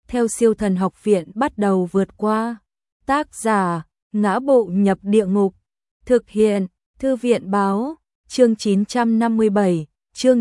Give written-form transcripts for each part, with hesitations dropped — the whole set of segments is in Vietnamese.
theo Siêu Thần Học Viện bắt đầu vượt qua. Tác giả: Ngã Bộ Nhập Địa Ngục. Thực hiện: Thư viện báo. Chương 957, chương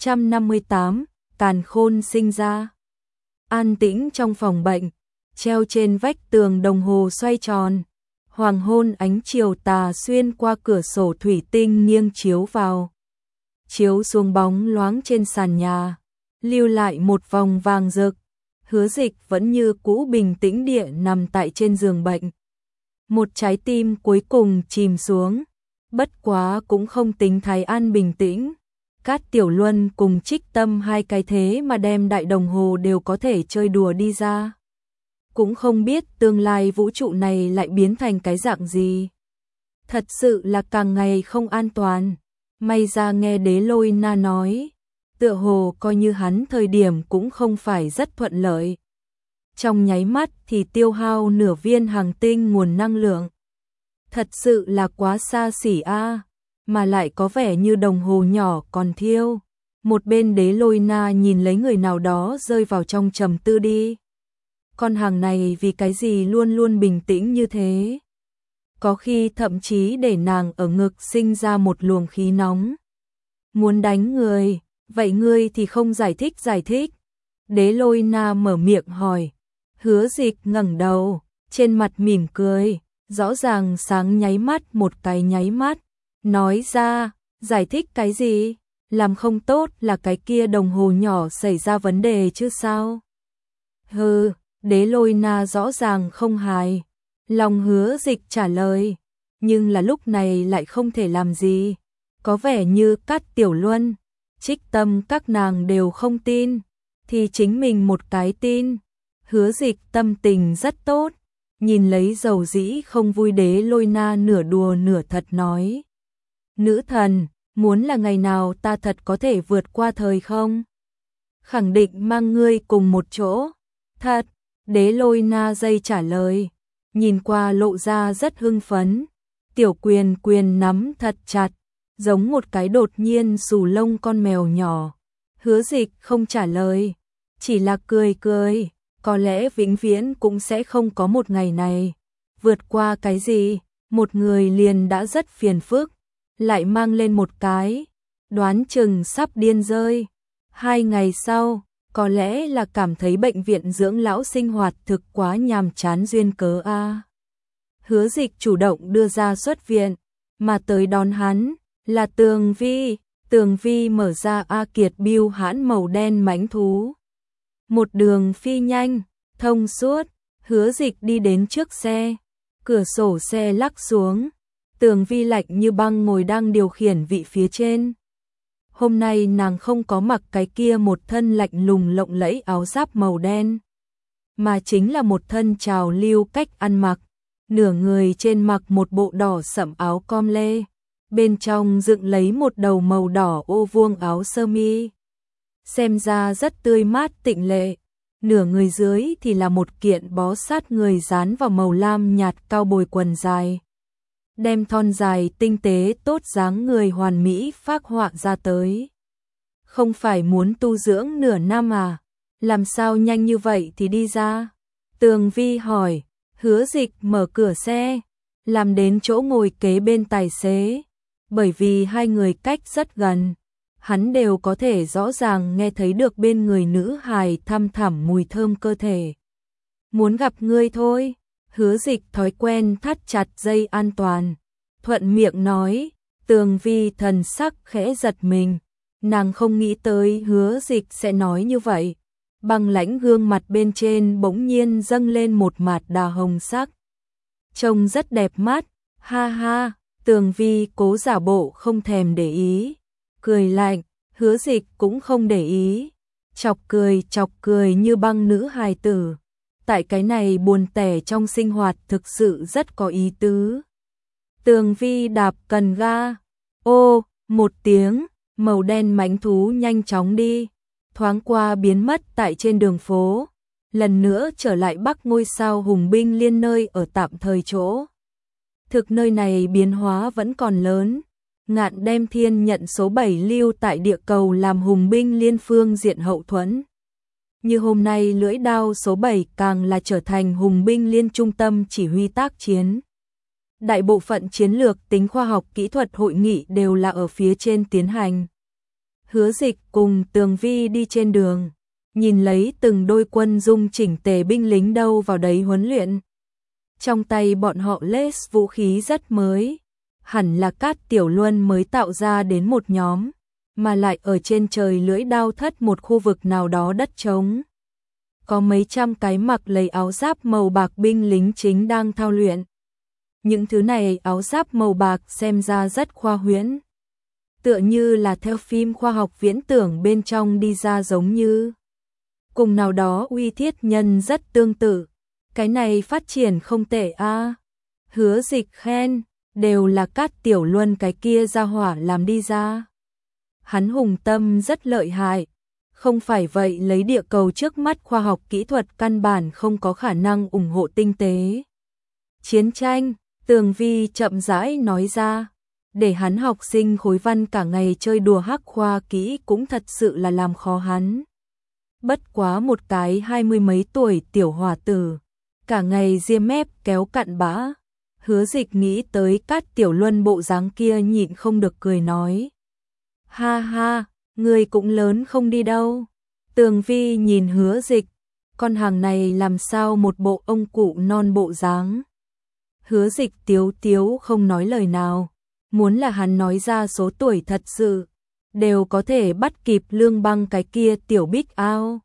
958, Càn Khôn sinh ra. An tĩnh trong phòng bệnh, treo trên vách tường đồng hồ xoay tròn. Hoàng hôn ánh chiều tà xuyên qua cửa sổ thủy tinh nghiêng chiếu vào. Chiếu xuống bóng loáng trên sàn nhà, lưu lại một vòng vàng rực. Hứa Dịch vẫn như cũ bình tĩnh địa nằm tại trên giường bệnh. Một trái tim cuối cùng chìm xuống, bất quá cũng không tính Thái An bình tĩnh. Cát Tiểu Luân cùng Trích Tâm hai cái thế mà đem đại đồng hồ đều có thể chơi đùa đi ra. Cũng không biết tương lai vũ trụ này lại biến thành cái dạng gì. Thật sự là càng ngày không an toàn. May ra nghe Đế Lôi Na nói, tựa hồ coi như hắn thời điểm cũng không phải rất thuận lợi. Trong nháy mắt thì tiêu hao nửa viên hành tinh nguồn năng lượng. Thật sự là quá xa xỉ a, mà lại có vẻ như đồng hồ nhỏ còn thiêu. Một bên Đế Lôi Na nhìn lấy người nào đó rơi vào trong trầm tư đi. Con hàng này vì cái gì luôn luôn bình tĩnh như thế? Có khi thậm chí để nàng ở ngực sinh ra một luồng khí nóng. Muốn đánh người, vậy ngươi thì không giải thích. Đế Lôi Na mở miệng hỏi. Hứa Dịch ngẩng đầu, trên mặt mỉm cười, rõ ràng sáng nháy mắt một cái nháy mắt. Nói ra, giải thích cái gì? Làm không tốt là cái kia đồng hồ nhỏ xảy ra vấn đề chứ sao? Hừ, Đế Lôi Na rõ ràng không hài. Lòng Hứa Dịch trả lời, nhưng là lúc này lại không thể làm gì. Có vẻ như Cát Tiểu Luân, Trích Tâm các nàng đều không tin, thì chính mình một cái tin. Hứa Dịch tâm tình rất tốt, nhìn lấy dầu dĩ không vui Đế Lôi Na nửa đùa nửa thật nói. Nữ thần, muốn là ngày nào ta thật có thể vượt qua thời không? Khẳng định mang ngươi cùng một chỗ. Thật, Đế Lôi Na dây trả lời, nhìn qua lộ ra rất hưng phấn. Tiểu quyền nắm thật chặt, giống một cái đột nhiên xù lông con mèo nhỏ. Hứa Dịch không trả lời, chỉ là cười. Có lẽ vĩnh viễn cũng sẽ không có một ngày này. Vượt qua cái gì, một người liền đã rất phiền phức, lại mang lên một cái, đoán chừng sắp điên rơi. 2 ngày sau, có lẽ là cảm thấy bệnh viện dưỡng lão sinh hoạt thực quá nhàm chán duyên cớ a. Hứa Dịch chủ động đưa ra xuất viện, mà tới đón hắn là Tường Vi. Tường Vi mở ra A Kiệt Biêu hãn màu đen mãnh thú. Một đường phi nhanh, thông suốt. Hứa Dịch đi đến trước xe, cửa sổ xe lắc xuống. Tường Vi lạnh như băng ngồi đang điều khiển vị phía trên. Hôm nay nàng không có mặc cái kia một thân lạnh lùng lộng lẫy áo giáp màu đen, mà chính là một thân trào lưu cách ăn mặc. Nửa người trên mặc một bộ đỏ sẫm áo com lê, bên trong dựng lấy một đầu màu đỏ ô vuông áo sơ mi, xem ra rất tươi mát tịnh lệ. Nửa người dưới thì là một kiện bó sát người dán vào màu lam nhạt cao bồi quần dài, đem thon dài tinh tế tốt dáng người hoàn mỹ phác họa ra tới. Không phải muốn tu dưỡng nửa năm à? Làm sao nhanh như vậy thì đi ra? Tường Vi hỏi. Hứa Dịch mở cửa xe, làm đến chỗ ngồi kế bên tài xế. Bởi vì hai người cách rất gần, hắn đều có thể rõ ràng nghe thấy được bên người nữ hài thăm thẳm mùi thơm cơ thể. Muốn gặp ngươi thôi. Hứa Dịch thói quen thắt chặt dây an toàn, thuận miệng nói. Tường Vi thần sắc khẽ giật mình, nàng không nghĩ tới Hứa Dịch sẽ nói như vậy. Băng lãnh gương mặt bên trên bỗng nhiên dâng lên một mạt đào hồng sắc, trông rất đẹp mắt. Ha ha. Tường Vi cố giả bộ không thèm để ý, cười lạnh. Hứa Dịch cũng không để ý, chọc cười như băng nữ hài tử. Tại cái này buồn tẻ trong sinh hoạt thực sự rất có ý tứ. Tường Vi đạp cần ga, ô, một tiếng, màu đen mãnh thú nhanh chóng đi, thoáng qua biến mất tại trên đường phố, lần nữa trở lại Bắc Ngôi Sao Hùng Binh Liên nơi ở tạm thời chỗ. Thực nơi này biến hóa vẫn còn lớn. Ngạn đem Thiên nhận số 7 lưu tại địa cầu làm Hùng Binh Liên phương diện hậu thuẫn. Như hôm nay lưỡi đao số 7 càng là trở thành hùng binh liên trung tâm chỉ huy tác chiến. Đại bộ phận chiến lược tính khoa học kỹ thuật hội nghị đều là ở phía trên tiến hành. Hứa Dịch cùng Tường Vi đi trên đường, nhìn lấy từng đôi quân dung chỉnh tề binh lính đâu vào đấy huấn luyện. Trong tay bọn họ lết vũ khí rất mới, hẳn là Cát Tiểu Luân mới tạo ra đến một nhóm, mà lại ở trên trời lưỡi đao thất một khu vực nào đó đất trống. Có mấy trăm cái mặc lấy áo giáp màu bạc binh lính chính đang thao luyện. Những thứ này áo giáp màu bạc xem ra rất khoa huyễn, tựa như là theo phim khoa học viễn tưởng bên trong đi ra, giống như cùng nào đó uy thiết nhân rất tương tự. Cái này phát triển không tệ a. Hứa Dịch khen, đều là Cát Tiểu Luân cái kia ra hỏa làm đi ra. Hắn hùng tâm rất lợi hại, không phải vậy lấy địa cầu trước mắt khoa học kỹ thuật căn bản không có khả năng ủng hộ tinh tế chiến tranh. Tường Vi chậm rãi nói ra, để hắn học sinh khối văn cả ngày chơi đùa hắc khoa kỹ cũng thật sự là làm khó hắn. Bất quá một cái 20 mấy tuổi tiểu hòa tử, cả ngày ria mép kéo cặn bã. Hứa Dịch nghĩ tới Cát Tiểu Luân bộ dáng kia nhịn không được cười nói. Ha ha, người cũng lớn không đi đâu. Tường Vi nhìn Hứa Dịch, con hàng này làm sao một bộ ông cụ non bộ dáng. Hứa Dịch tiếu tiếu không nói lời nào, muốn là hắn nói ra số tuổi thật sự, đều có thể bắt kịp Lương Băng cái kia tiểu bích ao.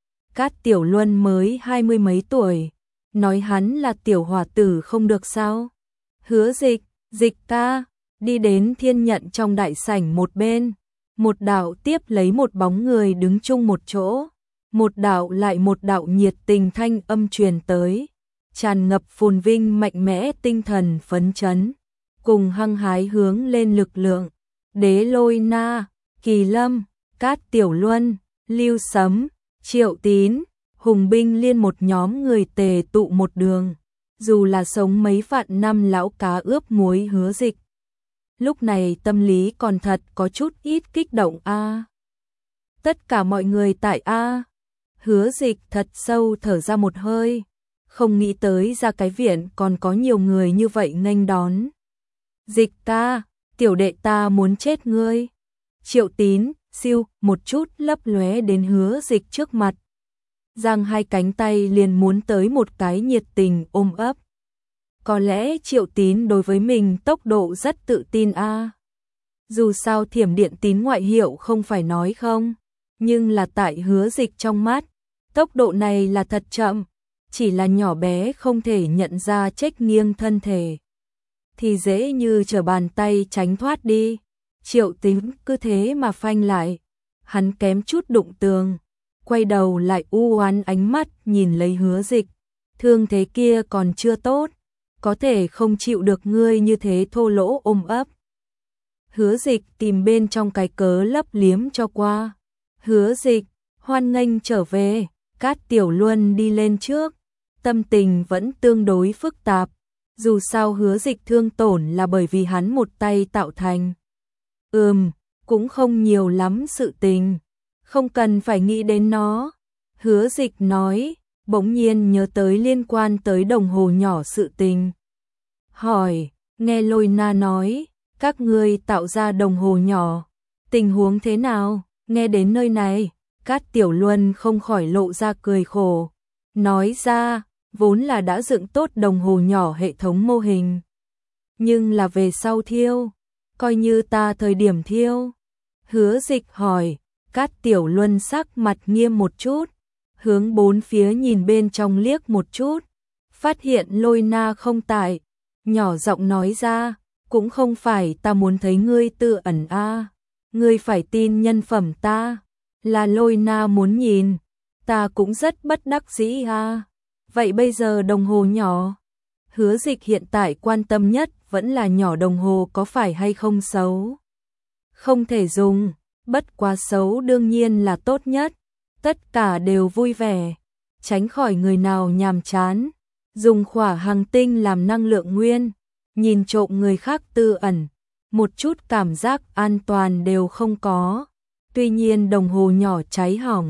Cát Tiểu Luân mới 20 mấy tuổi, nói hắn là tiểu hòa tử không được sao. Hứa Dịch, Dịch ca, đi đến Thiên Nhận trong đại sảnh một bên, một đạo tiếp lấy một bóng người đứng chung một chỗ, một đạo lại một đạo nhiệt tình thanh âm truyền tới, tràn ngập phồn vinh mạnh mẽ tinh thần phấn chấn, cùng hăng hái hướng lên lực lượng. Đế Lôi Na, Kỳ Lâm, Cát Tiểu Luân, Lưu Sấm, Triệu Tín, hùng binh liên một nhóm người tề tụ một đường. Dù là sống mấy vạn năm lão cá ướp muối Hứa Dịch, lúc này tâm lý còn thật có chút ít kích động a. Tất cả mọi người tại a. Hứa Dịch thật sâu thở ra một hơi, không nghĩ tới ra cái viện còn có nhiều người như vậy nghênh đón. Dịch ca, tiểu đệ ta muốn chết ngươi. Triệu Tín siêu một chút lấp lóe đến Hứa Dịch trước mặt, giang hai cánh tay liền muốn tới một cái nhiệt tình ôm ấp. Có lẽ Triệu Tín đối với mình tốc độ rất tự tin a. Dù sao Thiểm Điện Tín ngoại hiệu không phải nói không, nhưng là tại Hứa Dịch trong mắt, tốc độ này là thật chậm, chỉ là nhỏ bé không thể nhận ra chếch nghiêng thân thể, thì dễ như trở bàn tay tránh thoát đi. Triệu Tín cứ thế mà phanh lại, hắn kém chút đụng tường, quay đầu lại u oán ánh mắt nhìn lấy Hứa Dịch, thương thế kia còn chưa tốt, có thể không chịu được ngươi như thế thô lỗ ôm ấp. Hứa Dịch tìm bên trong cái cớ lấp liếm cho qua. Hứa Dịch, hoan nghênh trở về. Cát Tiểu Luân đi lên trước, tâm tình vẫn tương đối phức tạp, dù sao Hứa Dịch thương tổn là bởi vì hắn một tay tạo thành. Cũng không nhiều lắm sự tình, không cần phải nghĩ đến nó. Hứa Dịch nói, bỗng nhiên nhớ tới liên quan tới đồng hồ nhỏ sự tình. Hỏi, nghe Lôi Na nói, các ngươi tạo ra đồng hồ nhỏ, tình huống thế nào? Nghe đến nơi này, Cát Tiểu Luân không khỏi lộ ra cười khổ, nói ra, vốn là đã dựng tốt đồng hồ nhỏ hệ thống mô hình, nhưng là về sau thiêu, coi như ta thời điểm thiêu. Hứa Dịch hỏi, Cát Tiểu Luân sắc mặt nghiêm một chút, hướng bốn phía nhìn bên trong liếc một chút, phát hiện Lôi Na không tại, nhỏ giọng nói ra, cũng không phải ta muốn thấy ngươi tự ẩn a, ngươi phải tin nhân phẩm ta, là Lôi Na muốn nhìn, ta cũng rất bất đắc dĩ a. Vậy bây giờ đồng hồ nhỏ, Hứa Dịch hiện tại quan tâm nhất vẫn là nhỏ đồng hồ có phải hay không xấu. Không thể dùng, bất quá xấu đương nhiên là tốt nhất, tất cả đều vui vẻ, tránh khỏi người nào nhàm chán, dùng khỏa hành tinh làm năng lượng nguyên, nhìn trộm người khác tư ẩn, một chút cảm giác an toàn đều không có. Tuy nhiên đồng hồ nhỏ cháy hỏng,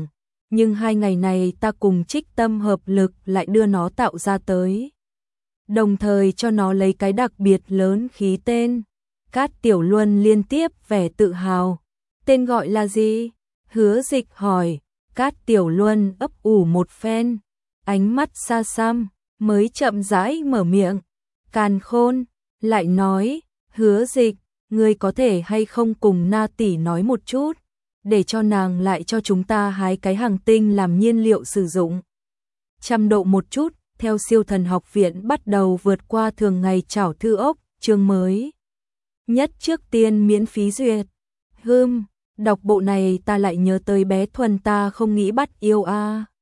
nhưng 2 ngày này ta cùng Trích Tâm hợp lực lại đưa nó tạo ra tới. Đồng thời cho nó lấy cái đặc biệt lớn khí tên. Cát Tiểu Luân liên tiếp vẻ tự hào. Tên gọi là gì? Hứa Dịch hỏi. Cát Tiểu Luân ấp ủ một phen, ánh mắt xa xăm, mới chậm rãi mở miệng. Càn Khôn, lại nói, Hứa Dịch, ngươi có thể hay không cùng Na tỷ nói một chút, để cho nàng lại cho chúng ta hái cái hàng tinh làm nhiên liệu sử dụng. 100 độ một chút, theo Siêu Thần Học Viện bắt đầu vượt qua thường ngày trảo thư ốc, chương mới nhất trước tiên miễn phí duyệt. Đọc bộ này ta lại nhớ tới bé Thuần ta không nghĩ bắt yêu a.